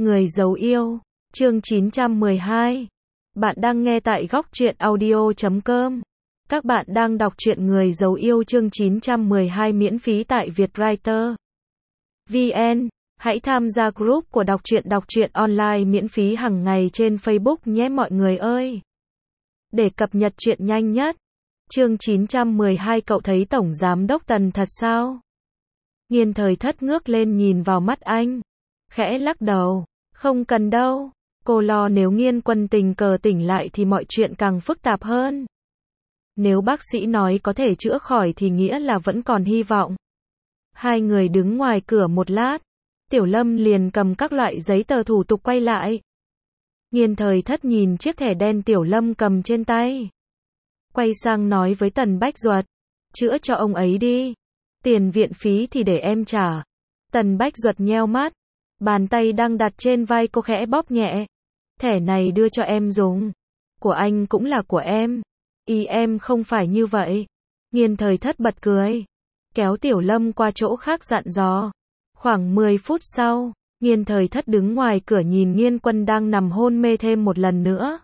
Người giấu yêu, chương 912. Bạn đang nghe tại góc truyện audio.com. Các bạn đang đọc truyện Người giấu yêu chương 912 miễn phí tại Vietwriter VN. Hãy tham gia group của đọc truyện online miễn phí hàng ngày trên Facebook nhé mọi người ơi. Để cập nhật truyện nhanh nhất. Chương 912 cậu thấy Tổng Giám Đốc Tần thật sao? Nghiên Thời Thất ngước lên nhìn vào mắt anh. Khẽ lắc đầu. Không cần đâu. Cô lo nếu Nghiên Quân tình cờ tỉnh lại thì mọi chuyện càng phức tạp hơn. Nếu bác sĩ nói có thể chữa khỏi thì nghĩa là vẫn còn hy vọng. Hai người đứng ngoài cửa một lát. Tiểu Lâm liền cầm các loại giấy tờ thủ tục quay lại. Nghiên Thời Thất nhìn chiếc thẻ đen Tiểu Lâm cầm trên tay. Quay sang nói với Tần Bách Duật. Chữa cho ông ấy đi. Tiền viện phí thì để em trả. Tần Bách Duật nheo mắt. Bàn tay đang đặt trên vai cô khẽ bóp nhẹ. Thẻ này đưa cho em dùng. Của anh cũng là của em. Ý em không phải như vậy. Nghiên Thời Thất bật cười. Kéo Tiểu Lâm qua chỗ khác dặn dò. Khoảng 10 phút sau, Nghiên Thời Thất đứng ngoài cửa nhìn Nghiên Quân đang nằm hôn mê thêm một lần nữa.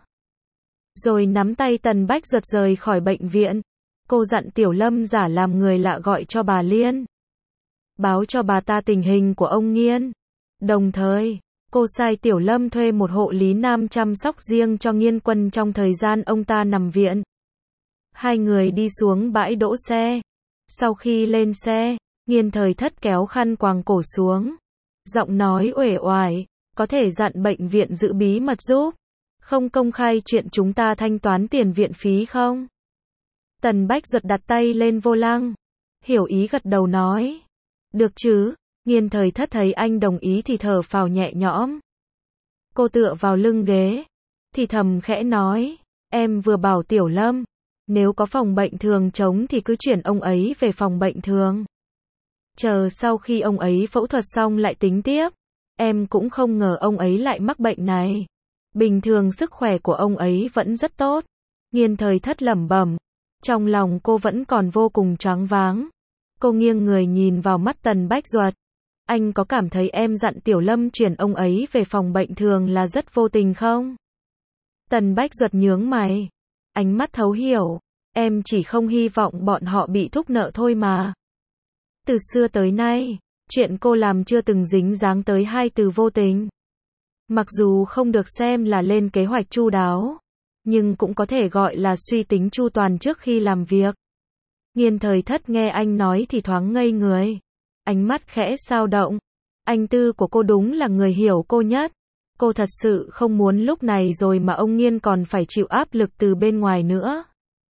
Rồi nắm tay Tần Bách Duật rời khỏi bệnh viện. Cô dặn Tiểu Lâm giả làm người lạ gọi cho bà Liên. Báo cho bà ta tình hình của ông Nghiên. Đồng thời, cô sai Tiểu Lâm thuê một hộ lý nam chăm sóc riêng cho Nghiên Quân trong thời gian ông ta nằm viện. Hai người đi xuống bãi đỗ xe. Sau khi lên xe, Nghiên Thời Thất kéo khăn quàng cổ xuống. Giọng nói uể oải, có thể dặn bệnh viện giữ bí mật giúp. Không công khai chuyện chúng ta thanh toán tiền viện phí không? Tần Bách Duật đặt tay lên vô lăng. Hiểu ý gật đầu nói. Được chứ? Nghiên Thời Thất thấy anh đồng ý thì thở phào nhẹ nhõm. Cô tựa vào lưng ghế. Thì thầm khẽ nói. Em vừa bảo Tiểu Lâm. Nếu có phòng bệnh thường trống thì cứ chuyển ông ấy về phòng bệnh thường. Chờ sau khi ông ấy phẫu thuật xong lại tính tiếp. Em cũng không ngờ ông ấy lại mắc bệnh này. Bình thường sức khỏe của ông ấy vẫn rất tốt. Nghiên Thời Thất lẩm bẩm. Trong lòng cô vẫn còn vô cùng choáng váng. Cô nghiêng người nhìn vào mắt Tần Bách Duật. Anh có cảm thấy em dặn Tiểu Lâm chuyển ông ấy về phòng bệnh thường là rất vô tình không? Tần Bách Duật nhướng mày. Ánh mắt thấu hiểu. Em chỉ không hy vọng bọn họ bị thúc nợ thôi mà. Từ xưa tới nay, chuyện cô làm chưa từng dính dáng tới hai từ vô tình. Mặc dù không được xem là lên kế hoạch chu đáo, nhưng cũng có thể gọi là suy tính chu toàn trước khi làm việc. Nghiên Thời Thất nghe anh nói thì thoáng ngây người. Ánh mắt khẽ dao động. Anh Tư của cô đúng là người hiểu cô nhất. Cô thật sự không muốn lúc này rồi mà ông Nghiên còn phải chịu áp lực từ bên ngoài nữa.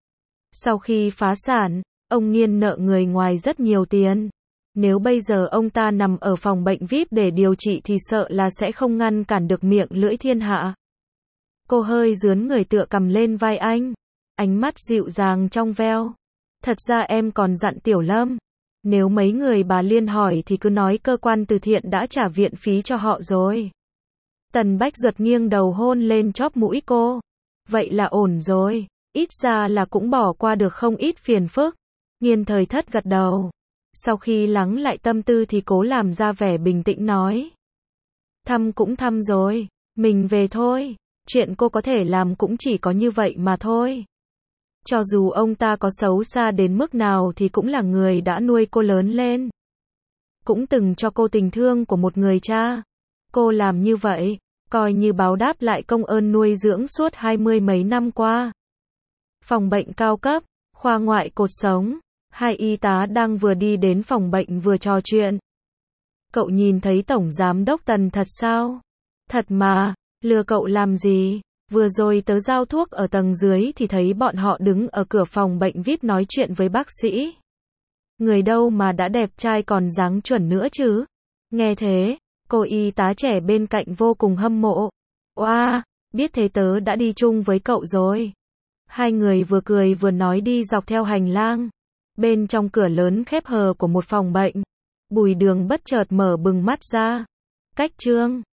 Sau khi phá sản, ông Nghiên nợ người ngoài rất nhiều tiền. Nếu bây giờ ông ta nằm ở phòng bệnh VIP để điều trị thì sợ là sẽ không ngăn cản được miệng lưỡi thiên hạ. Cô hơi dướn người tựa cầm lên vai anh. Ánh mắt dịu dàng trong veo. Thật ra em còn dặn Tiểu Lâm. Nếu mấy người bà Liên hỏi thì cứ nói cơ quan từ thiện đã trả viện phí cho họ rồi. Tần Bách Duật nghiêng đầu hôn lên chóp mũi cô. Vậy là ổn rồi. Ít ra là cũng bỏ qua được không ít phiền phức. Nghiên Thời Thất gật đầu. Sau khi lắng lại tâm tư thì cố làm ra vẻ bình tĩnh nói. Thăm cũng thăm rồi. Mình về thôi. Chuyện cô có thể làm cũng chỉ có như vậy mà thôi. Cho dù ông ta có xấu xa đến mức nào thì cũng là người đã nuôi cô lớn lên. Cũng từng cho cô tình thương của một người cha. Cô làm như vậy, coi như báo đáp lại công ơn nuôi dưỡng suốt 20 mấy năm qua. Phòng bệnh cao cấp, khoa ngoại cột sống. Hai y tá đang vừa đi đến phòng bệnh vừa trò chuyện. Cậu nhìn thấy Tổng Giám Đốc Tần thật sao? Thật mà, lừa cậu làm gì? Vừa rồi tớ giao thuốc ở tầng dưới thì thấy bọn họ đứng ở cửa phòng bệnh VIP nói chuyện với bác sĩ. Người đâu mà đã đẹp trai còn dáng chuẩn nữa chứ? Nghe thế, cô y tá trẻ bên cạnh vô cùng hâm mộ. Oa, biết thế tớ đã đi chung với cậu rồi. Hai người vừa cười vừa nói đi dọc theo hành lang. Bên trong cửa lớn khép hờ của một phòng bệnh, Bùi Đường bất chợt mở bừng mắt ra. Cách chương